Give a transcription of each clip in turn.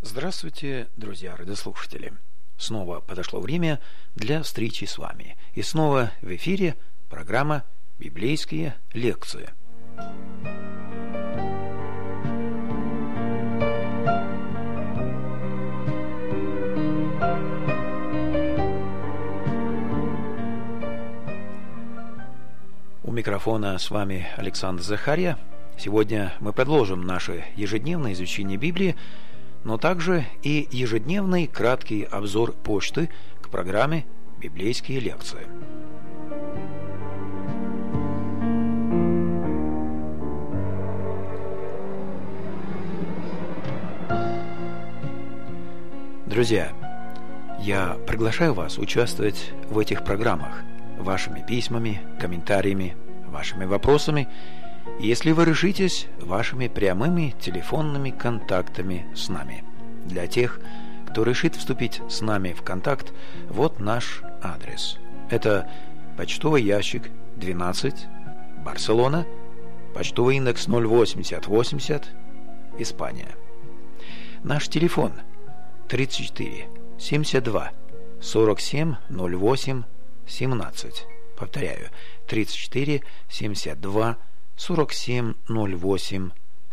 Здравствуйте, друзья радиослушатели! Снова подошло время для встречи с вами. И снова в эфире программа «Библейские лекции». У микрофона с вами Александр Захарья. Сегодня мы продолжим наше ежедневное изучение Библии, но также и ежедневный краткий обзор почты к программе «Библейские лекции». Друзья, я приглашаю вас участвовать в этих программах вашими письмами, комментариями, вашими вопросами, если вы решитесь, вашими прямыми телефонными контактами с нами. Для тех, кто решит вступить с нами в контакт, вот наш адрес. Это почтовый ящик 12, Барселона, почтовый индекс 08080, Испания. Наш телефон 34 72 47 08 17. Повторяю, 34 72 47 08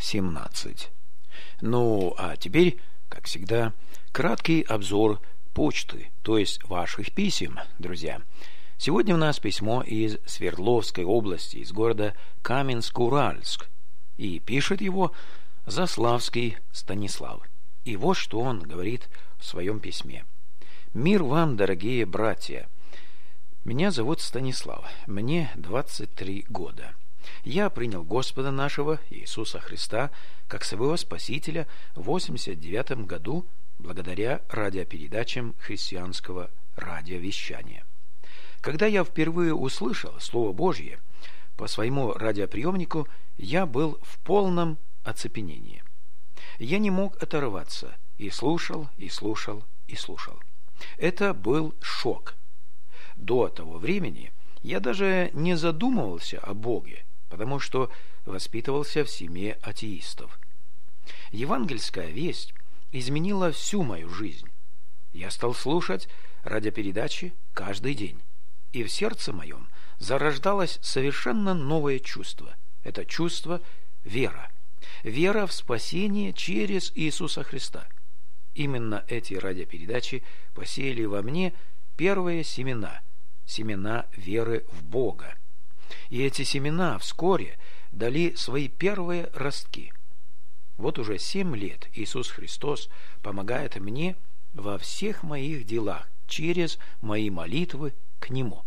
17. Ну, а теперь, как всегда, краткий обзор почты, то есть ваших писем, друзья. Сегодня у нас письмо из Свердловской области, из города Каменск-Уральск, и пишет его Заславский Станислав. И вот что он говорит в своем письме. «Мир вам, дорогие братья! Меня зовут Станислав, мне 23 года. Я принял Господа нашего Иисуса Христа как своего Спасителя в 89 году благодаря радиопередачам христианского радиовещания. Когда я впервые услышал Слово Божье по своему радиоприемнику, я был в полном оцепенении. Я не мог оторваться и слушал, и слушал, и слушал. Это был шок. До того времени я даже не задумывался о Боге, потому что воспитывался в семье атеистов. Евангельская весть изменила всю мою жизнь. Я стал слушать радиопередачи каждый день, и в сердце моем зарождалось совершенно новое чувство. Это чувство вера. Вера в спасение через Иисуса Христа. Именно эти радиопередачи посеяли во мне первые семена веры в Бога. И эти семена вскоре дали свои первые ростки. Вот уже 7 лет Иисус Христос помогает мне во всех моих делах через мои молитвы к Нему.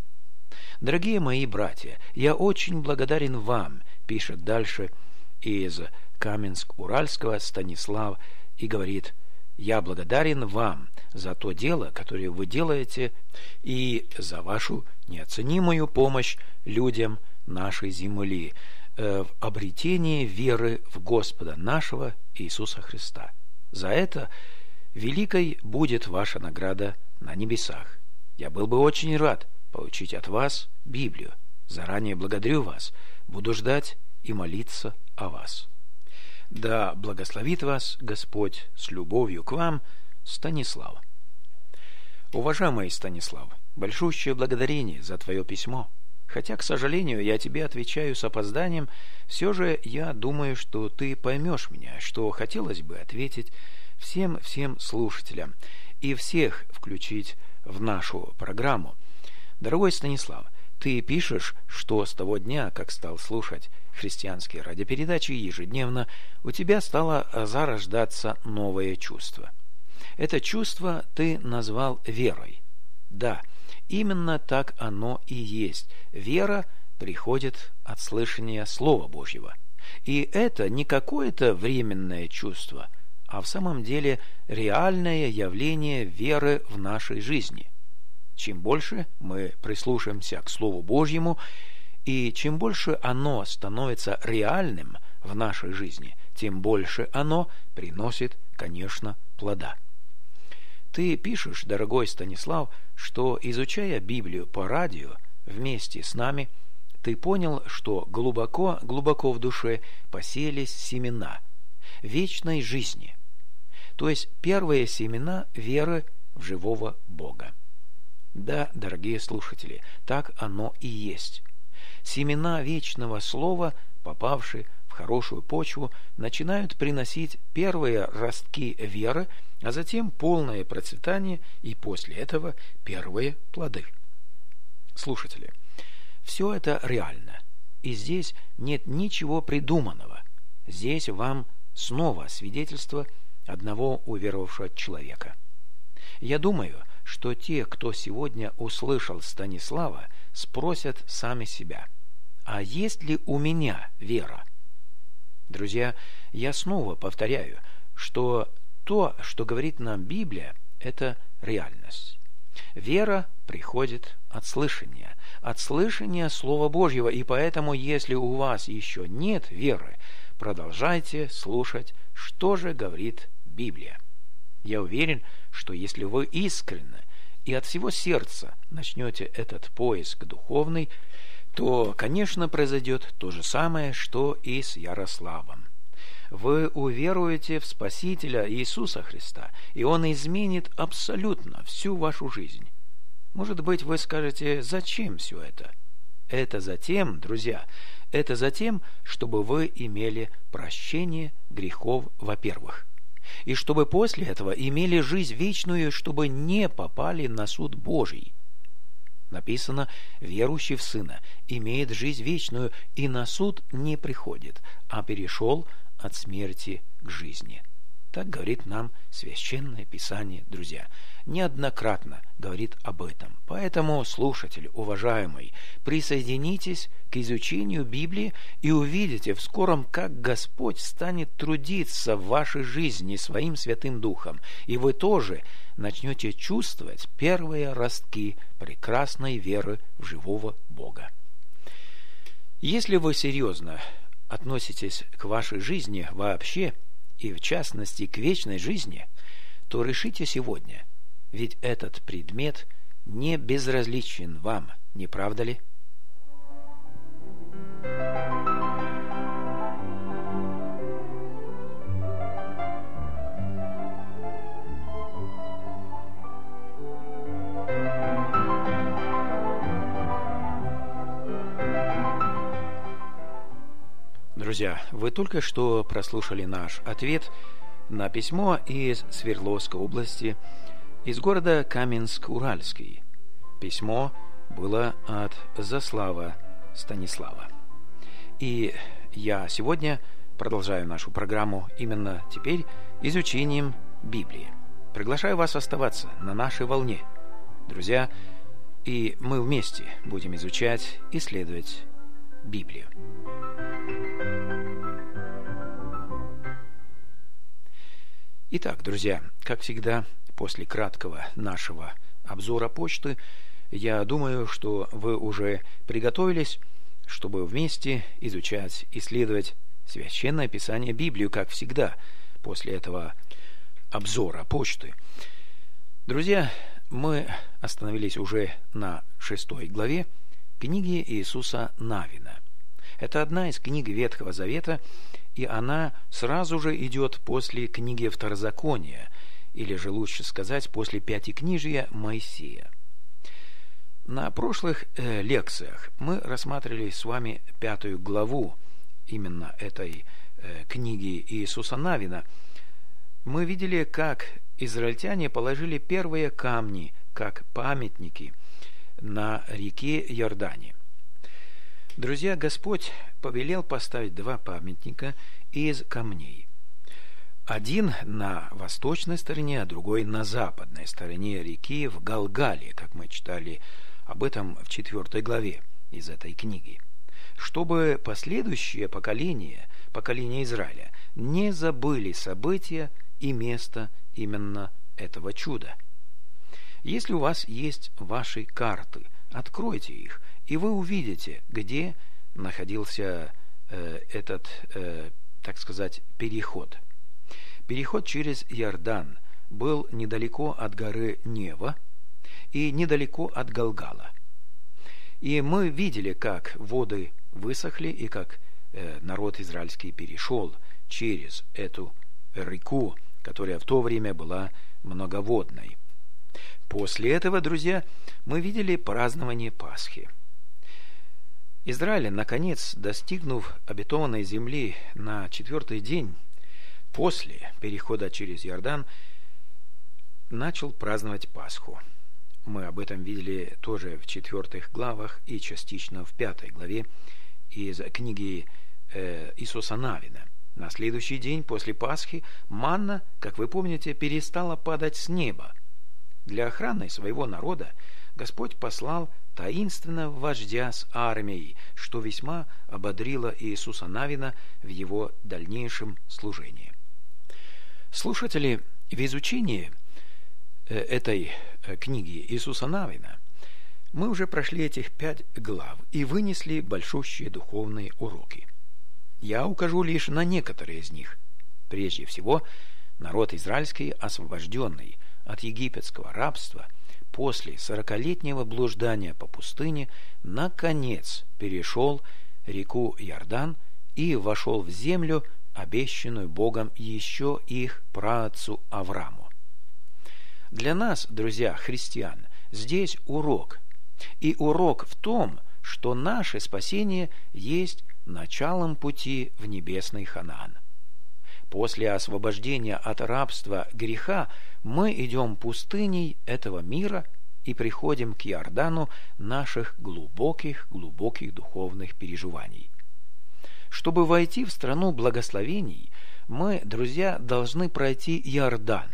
Дорогие мои братья, я очень благодарен вам, пишет дальше из Каменск-Уральского Станислав, и говорит: я благодарен вам за то дело, которое вы делаете, и за вашу неоценимую помощь людям нашей земли в обретении веры в Господа нашего Иисуса Христа. За это великой будет ваша награда на небесах. Я был бы очень рад получить от вас Библию. Заранее благодарю вас. Буду ждать и молиться о вас. Да благословит вас Господь с любовью к вам, Станислав. Уважаемый Станислав, большущее благодарение за твое письмо. Хотя, к сожалению, я тебе отвечаю с опозданием, все же я думаю, что ты поймешь меня, что хотелось бы ответить всем слушателям и всех включить в нашу программу. Дорогой Станислав, ты пишешь, что с того дня, как стал слушать христианские радиопередачи ежедневно, у тебя стало зарождаться новое чувство. Это чувство ты назвал верой. Да, именно так оно и есть. Вера приходит от слышания Слова Божьего. И это не какое-то временное чувство, а в самом деле реальное явление веры в нашей жизни. Чем больше мы прислушаемся к Слову Божьему, и чем больше оно становится реальным в нашей жизни, тем больше оно приносит, конечно, плода. Ты пишешь, дорогой Станислав, что, изучая Библию по радио вместе с нами, ты понял, что глубоко в душе посеялись семена вечной жизни. то есть первые семена веры в живого Бога. Да, дорогие слушатели, так оно и есть. Семена вечного слова, попавшие в хорошую почву, начинают приносить первые ростки веры, а затем полное процветание и после этого первые плоды. Слушатели, все это реально, и здесь нет ничего придуманного. Здесь вам снова свидетельство одного уверовавшего человека. Я думаю, что те, кто сегодня услышал Станислава, спросят сами себя: а есть ли у меня вера? Друзья, я снова повторяю, что то, что говорит нам Библия, это реальность. Вера приходит от слышания Слова Божьего, и поэтому, если у вас еще нет веры, продолжайте слушать, что же говорит Библия. Я уверен, что если вы искренне и от всего сердца начнете этот поиск духовный, то, конечно, произойдет то же самое, что и с Ярославом. Вы уверуете в Спасителя Иисуса Христа, и Он изменит абсолютно всю вашу жизнь. Может быть, вы скажете: зачем все это? Это затем, друзья, это затем, чтобы вы имели прощение грехов, во-первых, и чтобы после этого имели жизнь вечную, чтобы не попали на суд Божий. Написано: верующий в Сына имеет жизнь вечную и на суд не приходит, а перешел от смерти к жизни. Так говорит нам Священное Писание, друзья. Неоднократно говорит об этом. Поэтому, слушатель уважаемый, присоединитесь к изучению Библии и увидите в скором, как Господь станет трудиться в вашей жизни Своим Святым Духом, и вы тоже начнете чувствовать первые ростки прекрасной веры в живого Бога. Если вы серьезно относитесь к вашей жизни вообще, и в частности к вечной жизни, то решите сегодня, ведь этот предмет не безразличен вам, не правда ли? Друзья, вы только что прослушали наш ответ на письмо из Свердловской области, из города Каменск-Уральский. Письмо было от Заслава Станислава. И я сегодня продолжаю нашу программу именно теперь изучением Библии. Приглашаю вас оставаться на нашей волне, друзья, и мы вместе будем изучать, исследовать Библию. Итак, друзья, как всегда, после краткого нашего обзора почты, я думаю, что вы уже приготовились, чтобы вместе изучать, исследовать Священное Писание, Библию, как всегда, после этого обзора почты. Друзья, мы остановились уже на 6 главе книги Иисуса Навина. Это одна из книг Ветхого Завета, и она сразу же идет после книги Второзакония, или же лучше сказать, после Пятикнижия Моисея. На прошлых лекциях мы рассматривали с вами 5 главу именно этой книги Иисуса Навина. Мы видели, как израильтяне положили первые камни, как памятники, на реке Иордане. Друзья, Господь повелел поставить 2 памятника из камней. Один на восточной стороне, а другой на западной стороне реки в Галгале, как мы читали об этом в 4 главе из этой книги. Чтобы последующие поколения Израиля, не забыли события и место именно этого чуда. Если у вас есть ваши карты, откройте их, и вы увидите, где находился этот, так сказать, переход. Переход через Иордан был недалеко от горы Нева и недалеко от Галгала. И мы видели, как воды высохли, и как народ израильский перешел через эту реку, которая в то время была многоводной. После этого, друзья, мы видели празднование Пасхи. Израиль, наконец, достигнув обетованной земли на 4-й день после перехода через Иордан, начал праздновать Пасху. Мы об этом видели тоже в 4 главах и частично в 5 главе из книги Иисуса Навина. На следующий день после Пасхи манна, как вы помните, перестала падать с неба. Для охраны своего народа Господь послал таинственного вождя с армией, что весьма ободрило Иисуса Навина в его дальнейшем служении. Слушатели, в изучении этой книги Иисуса Навина мы уже прошли этих 5 глав и вынесли большущие духовные уроки. Я укажу лишь на некоторые из них. Прежде всего, народ израильский, освобожденный от египетского рабства, после 40-летнего блуждания по пустыне, наконец перешел реку Иордан и вошел в землю, обещанную Богом еще их праотцу Аврааму. Для нас, друзья, христиан, здесь урок. И урок в том, что наше спасение есть началом пути в небесный Ханаан. После освобождения от рабства греха мы идем пустыней этого мира и приходим к Иордану наших глубоких духовных переживаний. Чтобы войти в страну благословений, мы, друзья, должны пройти Иордан.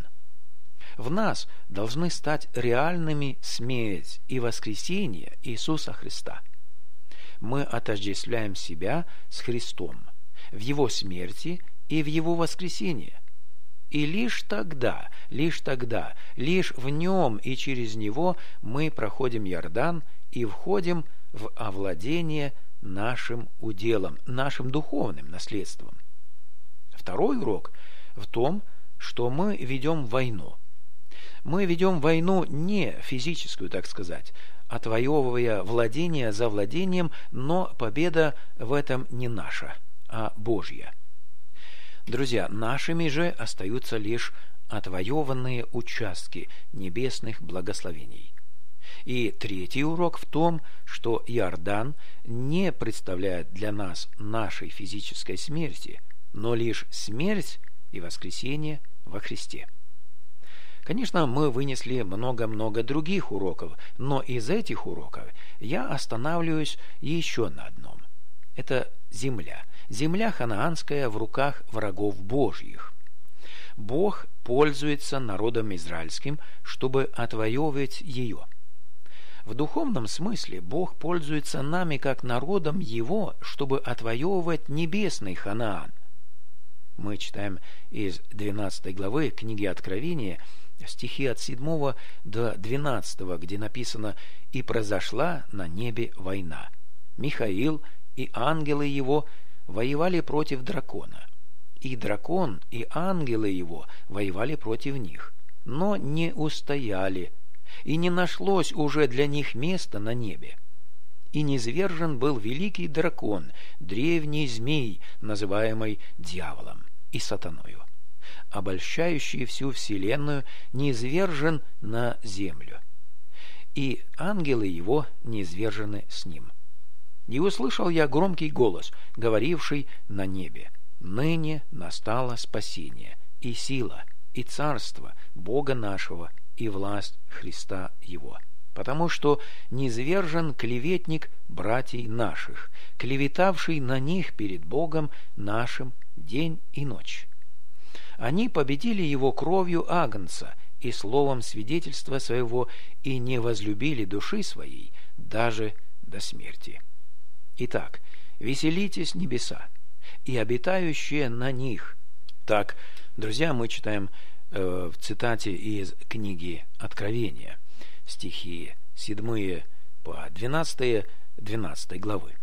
В нас должны стать реальными смерть и воскресение Иисуса Христа. Мы отождествляем себя с Христом в Его смерти и в Его воскресении. И лишь тогда, лишь в Нем и через Него мы проходим Иордан и входим в овладение нашим уделом, нашим духовным наследством. Второй урок в том, что мы ведем войну. Мы ведем войну не физическую, так сказать, отвоевывая владение за владением, но победа в этом не наша, а Божья. Друзья, нашими же остаются лишь отвоеванные участки небесных благословений. И третий урок в том, что Иордан не представляет для нас нашей физической смерти, но лишь смерть и воскресение во Христе. Конечно, мы вынесли много-много других уроков, но из этих уроков я останавливаюсь еще на одном. Это земля. Земля ханаанская в руках врагов Божьих. Бог пользуется народом израильским, чтобы отвоевывать ее. В духовном смысле Бог пользуется нами как народом Его, чтобы отвоевывать небесный Ханаан. Мы читаем из 12 главы книги Откровения стихи от 7 до 12, где написано: «И произошла на небе война. Михаил и ангелы его воевали против дракона. И дракон, и ангелы его воевали против них, но не устояли, и не нашлось уже для них места на небе. И низвержен был великий дракон, древний змей, называемый дьяволом и сатаною, обольщающий всю вселенную, низвержен на землю, и ангелы его низвержены с ним. И услышал я громкий голос, говоривший на небе: ныне настало спасение, и сила, и царство Бога нашего, и власть Христа Его, потому что низвержен клеветник братьей наших, клеветавший на них перед Богом нашим день и ночь. Они победили его кровью агнца и словом свидетельства своего, и не возлюбили души своей даже до смерти. Итак, веселитесь небеса и обитающие на них». Так, друзья, мы читаем в цитате из книги Откровения, стихи 7 по 12 главы.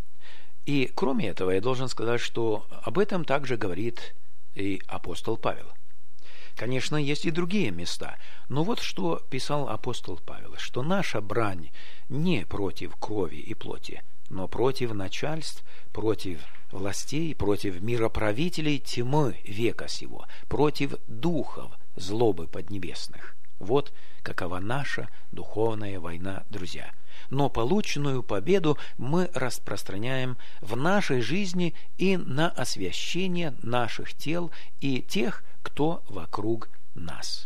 И кроме этого, я должен сказать, что об этом также говорит и апостол Павел. Конечно, есть и другие места, но вот что писал апостол Павел, что наша брань не против крови и плоти, но против начальств, против властей, против мироправителей тьмы века сего, против духов злобы поднебесных. Вот какова наша духовная война, друзья. Но полученную победу мы распространяем в нашей жизни и на освящение наших тел и тех, кто вокруг нас.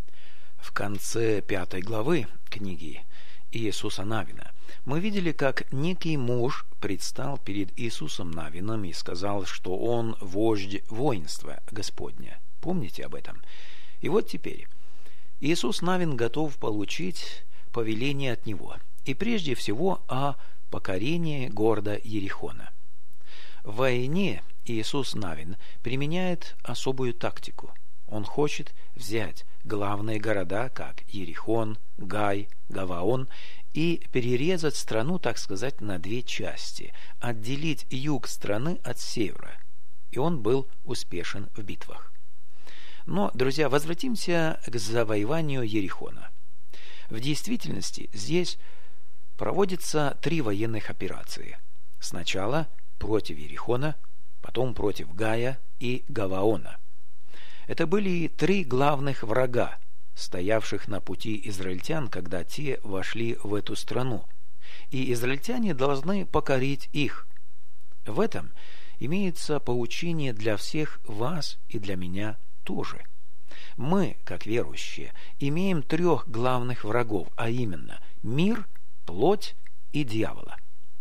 В конце 5 главы книги Иисуса Навина мы видели, как некий муж предстал перед Иисусом Навином и сказал, что он вождь воинства Господня. Помните об этом? И вот теперь Иисус Навин готов получить повеление от него, и прежде всего о покорении города Иерихона. В войне Иисус Навин применяет особую тактику. Он хочет взять главные города, как Иерихон, Гай, Гаваон, и перерезать страну, так сказать, на 2 части, отделить юг страны от севера. И он был успешен в битвах. Но, друзья, возвратимся к завоеванию Иерихона. В действительности здесь проводятся 3 военных операции. Сначала против Иерихона, потом против Гая и Гаваона. Это были 3 главных врага, стоявших на пути израильтян, когда те вошли в эту страну, и израильтяне должны покорить их. В этом имеется поучение для всех вас и для меня тоже. Мы, как верующие, имеем 3 главных врагов, а именно мир, плоть и дьявола.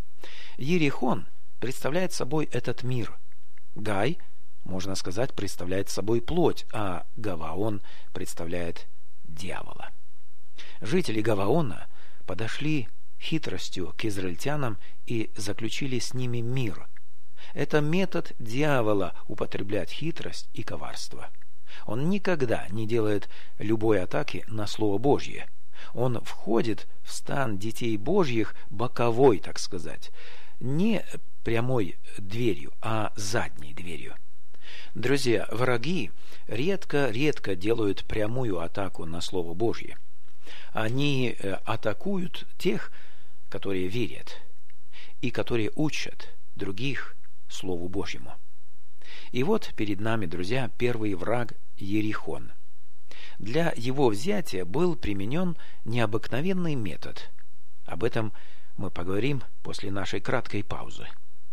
Иерихон представляет собой этот мир. Гай, можно сказать, представляет собой плоть, а Гаваон представляет дьявола. Жители Гаваона подошли хитростью к израильтянам и заключили с ними мир. Это метод дьявола употреблять хитрость и коварство. Он никогда не делает любой атаки на Слово Божье. Он входит в стан детей Божьих боковой, так сказать, не прямой дверью, а задней дверью. Друзья, враги редко делают прямую атаку на Слово Божье. Они атакуют тех, которые верят и которые учат других Слову Божьему. И вот перед нами, друзья, первый враг Иерихон. Для его взятия был применен необыкновенный метод. Об этом мы поговорим после нашей краткой паузы.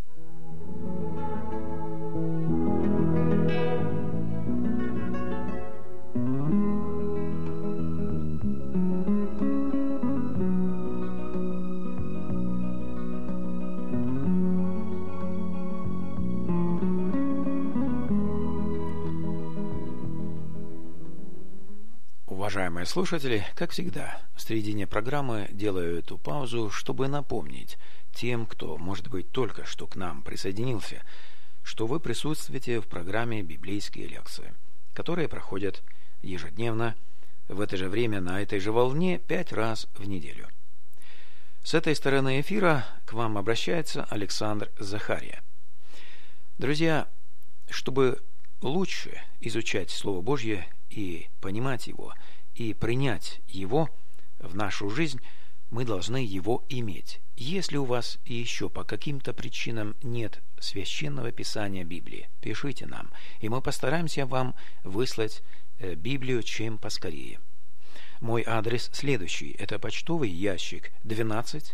Уважаемые слушатели, как всегда, в середине программы делаю эту паузу, чтобы напомнить тем, кто, может быть, только что к нам присоединился, что вы присутствуете в программе «Библейские лекции», которые проходят ежедневно в это же время на этой же волне 5 раз в неделю. С этой стороны эфира к вам обращается Александр Захария. Друзья, чтобы лучше изучать Слово Божье и понимать его, и принять его в нашу жизнь, мы должны его иметь. Если у вас еще по каким-то причинам нет священного писания Библии, пишите нам, и мы постараемся вам выслать Библию чем поскорее. Мой адрес следующий. Это почтовый ящик 12,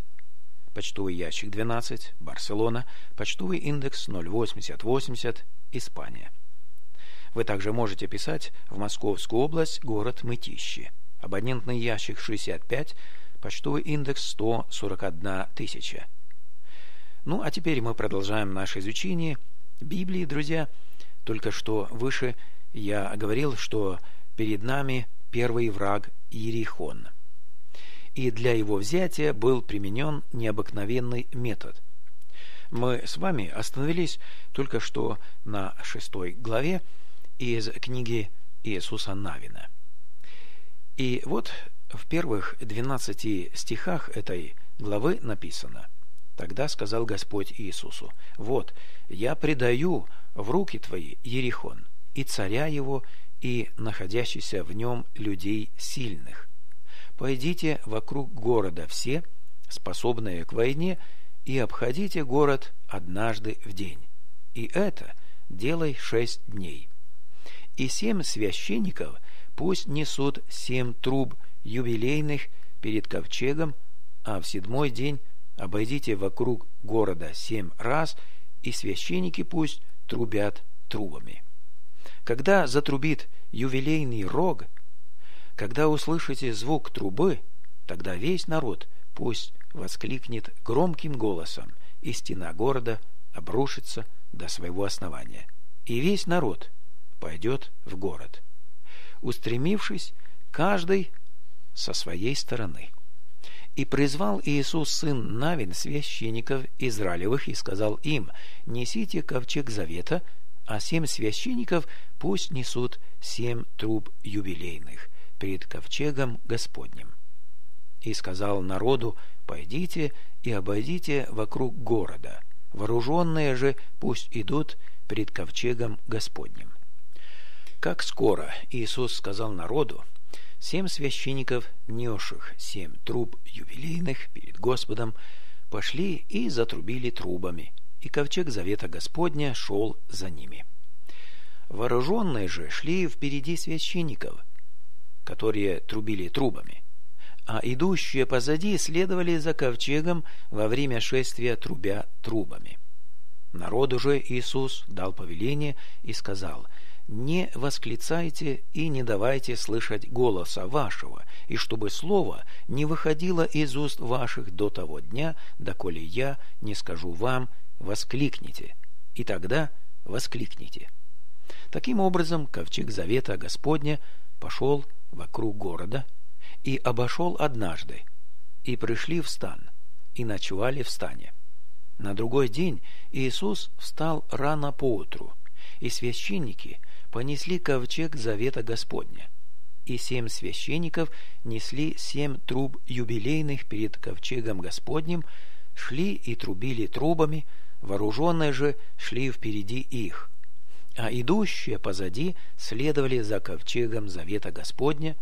Барселона, почтовый индекс 08080, Испания. Вы также можете писать в Московскую область, город Мытищи. Абонентный ящик 65, почтовый индекс 141 тысяча. Ну, а теперь мы продолжаем наше изучение Библии, друзья. Только что выше я говорил, что перед нами первый враг Иерихон. И для его взятия был применен необыкновенный метод. Мы с вами остановились только что на 6 главе из книги Иисуса Навина. И вот в первых 12 стихах этой главы написано: «Тогда сказал Господь Иисусу: вот, я предаю в руки твои Иерихон, и царя его, и находящихся в нем людей сильных. Пойдите вокруг города все, способные к войне, и обходите город однажды в день. И это делай 6 дней. И 7 священников пусть несут 7 труб юбилейных перед ковчегом, а в 7-й день обойдите вокруг города 7 раз, и священники пусть трубят трубами. Когда затрубит юбилейный рог, когда услышите звук трубы, тогда весь народ пусть воскликнет громким голосом, и стена города обрушится до своего основания. И весь народ пойдет в город, устремившись каждый со своей стороны. И призвал Иисус сын Навин священников Израилевых и сказал им: несите ковчег завета, а 7 священников пусть несут 7 труб юбилейных перед ковчегом Господним. И сказал народу: пойдите и обойдите вокруг города, вооруженные же пусть идут пред ковчегом Господним. Как скоро Иисус сказал народу, 7 священников, несших 7 труб юбилейных перед Господом, пошли и затрубили трубами, и ковчег завета Господня шел за ними. Вооруженные же шли впереди священников, которые трубили трубами, а идущие позади следовали за ковчегом во время шествия, трубя трубами. Народу же Иисус дал повеление и сказал: не восклицайте и не давайте слышать голоса вашего, и чтобы слово не выходило из уст ваших до того дня, доколе я не скажу вам: воскликните, и тогда воскликните. Таким образом, ковчег завета Господня пошел вокруг города и обошел однажды, и пришли в стан, и ночевали в стане. На другой день Иисус встал рано поутру, и священники понесли ковчег завета Господня. И 7 священников несли 7 труб юбилейных перед ковчегом Господним, шли и трубили трубами, вооруженные же шли впереди их, а идущие позади следовали за ковчегом завета Господня,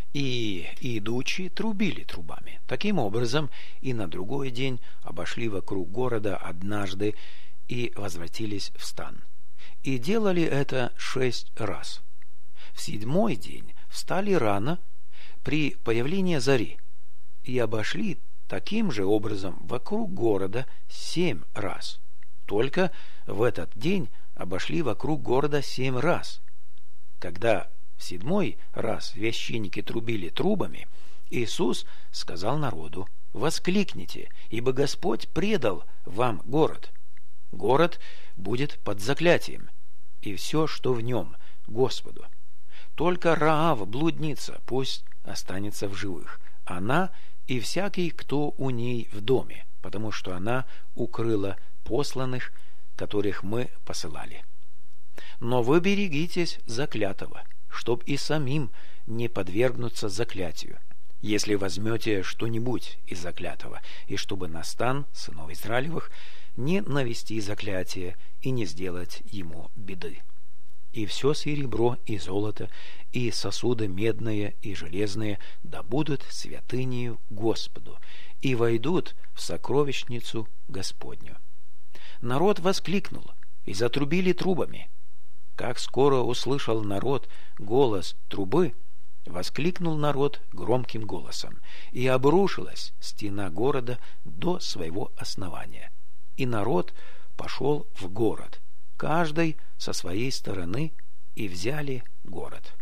и идучи трубили трубами. Таким образом, и на другой день обошли вокруг города однажды и возвратились в стан. И делали это 6 раз. В 7-й день встали рано при появлении зари и обошли таким же образом вокруг города 7 раз. Только в этот день обошли вокруг города 7 раз. Когда в 7-й раз священники трубили трубами, Иисус сказал народу: воскликните, ибо Господь предал вам город. Город будет под заклятием, и все, что в нем, Господу. Только Раав, блудница, пусть останется в живых, она и всякий, кто у ней в доме, потому что она укрыла посланных, которых мы посылали. Но вы берегитесь заклятого, чтоб и самим не подвергнуться заклятию, если возьмете что-нибудь из заклятого, и чтобы на стан сынов Израилевых не навести заклятие и не сделать ему беды. И все серебро и золото, и сосуды медные и железные да будут святынею Господу, и войдут в сокровищницу Господню. Народ воскликнул, и затрубили трубами. Как скоро услышал народ голос трубы, воскликнул народ громким голосом, и обрушилась стена города до своего основания. И народ пошел в город, каждый со своей стороны, и взяли город.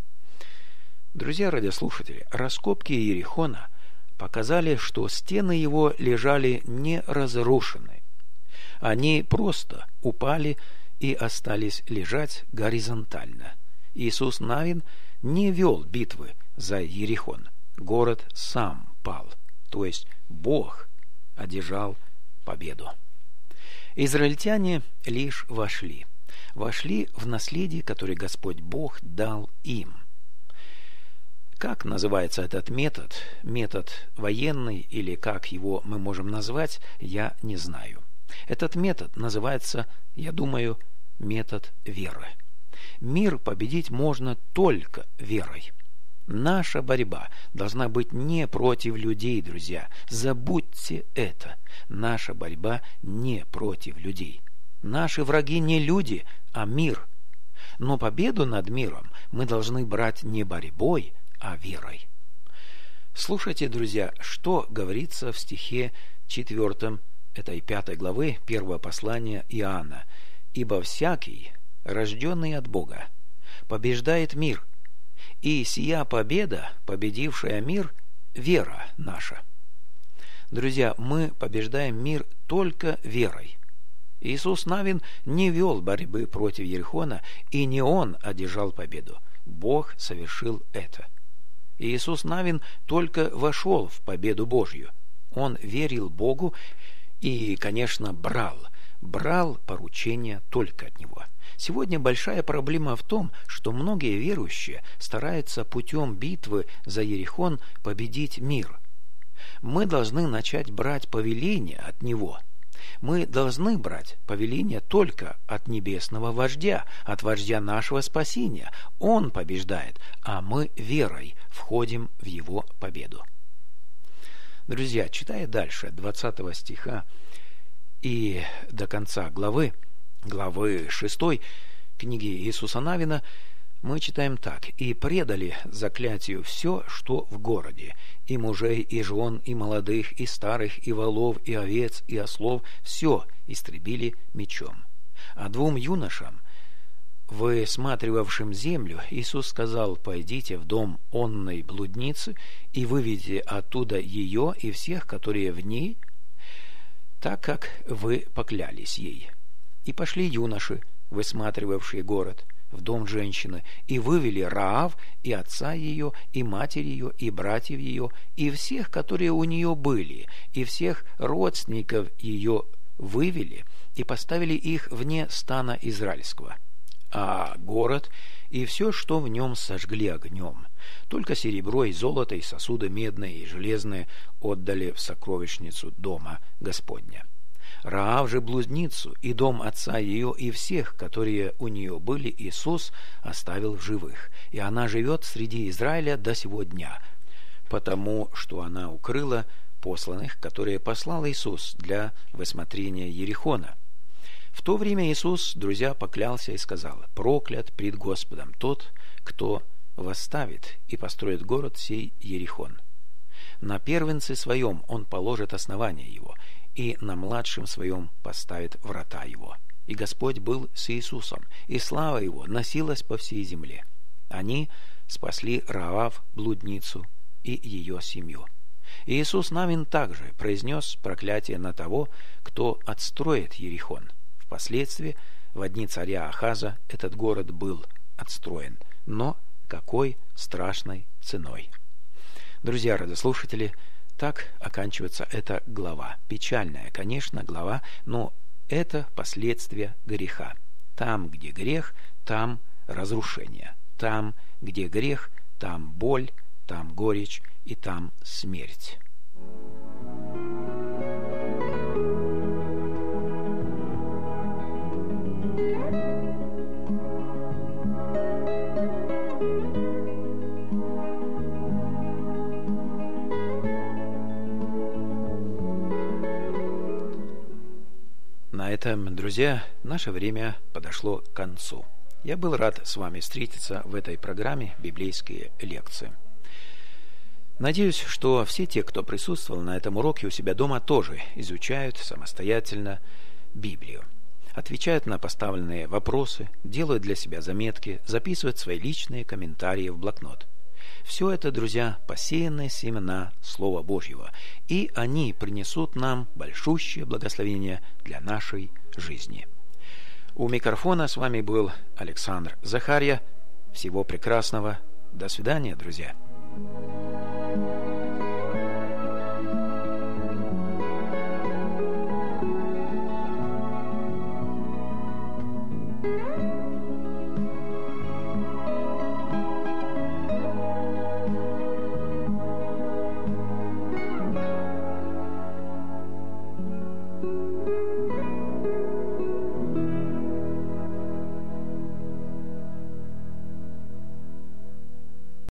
Друзья радиослушатели, раскопки Иерихона показали, что стены его лежали не разрушены. Они просто упали и остались лежать горизонтально. Иисус Навин не вел битвы за Иерихон. Город сам пал, то есть Бог одержал победу. Израильтяне лишь вошли в наследие, которое Господь Бог дал им. Как называется этот метод? Метод военный, или как его мы можем назвать, я не знаю. Этот метод называется, я думаю, метод веры. Мир победить можно только верой. Наша борьба должна быть не против людей, друзья. Забудьте это. Наша борьба не против людей. Наши враги не люди, а мир. Но победу над миром мы должны брать не борьбой, а верой. Слушайте, друзья, что говорится в стихе 4 этой 5 главы 1 послания Иоанна. «Ибо всякий, рожденный от Бога, побеждает мир, и сия победа, победившая мир, вера наша». Друзья, мы побеждаем мир только верой. Иисус Навин не вел борьбы против Ерихона, и не Он одержал победу. Бог совершил это. Иисус Навин только вошел в победу Божью. Он верил Богу и, конечно, брал поручения только от Него. Сегодня большая проблема в том, что многие верующие стараются путем битвы за Ерихон победить мир. Мы должны начать брать повеление от Него. Мы должны брать повеление только от небесного вождя, от вождя нашего спасения. Он побеждает, а мы верой входим в его победу. Друзья, читая дальше 20 стиха и до конца главы 6 книги Иисуса Навина, мы читаем так: «И предали заклятию все, что в городе, и мужей, и жен, и молодых, и старых, и волов, и овец, и ослов, все истребили мечом. А 2 юношам, высматривавшим землю, Иисус сказал: пойдите в дом онной блудницы и выведите оттуда ее и всех, которые в ней, так как вы поклялись ей. И пошли юноши, высматривавшие город, в дом женщины, и вывели Раав, и отца ее, и матерь ее, и братьев ее, и всех, которые у нее были, и всех родственников ее вывели, и поставили их вне стана израильского. А город и все, что в нем, сожгли огнем. Только серебро и золото, и сосуды медные и железные отдали в сокровищницу дома Господня. Раав же блудницу и дом отца ее и всех, которые у нее были, Иисус оставил в живых, и она живет среди Израиля до сего дня, потому что она укрыла посланных, которые послал Иисус для высмотрения Ерихона. В то время Иисус, друзья, поклялся и сказал: проклят пред Господом тот, кто восставит и построит город сей Ерихон. На первенце своем он положит основание его, и на младшем своем поставит врата его. И Господь был с Иисусом, и слава его носилась по всей земле. Они спасли Раав, блудницу, и ее семью. И Иисус Навин также произнес проклятие на того, кто отстроит Ерихон. Впоследствии, в дни царя Ахаза, этот город был отстроен. Но какой страшной ценой! Друзья, радиослушатели, так оканчивается эта глава. Печальная, конечно, глава, но это последствия греха. Там, где грех, там разрушение. Там, где грех, там боль, там горечь и там смерть. На этом, друзья, наше время подошло к концу. Я был рад с вами встретиться в этой программе «Библейские лекции». Надеюсь, что все те, кто присутствовал на этом уроке у себя дома, тоже изучают самостоятельно Библию, отвечают на поставленные вопросы, делают для себя заметки, записывают свои личные комментарии в блокнот. Все это, друзья, посеянные семена Слова Божьего, и они принесут нам большущее благословение для нашей жизни. У микрофона с вами был Александр Захарья. Всего прекрасного. До свидания, друзья.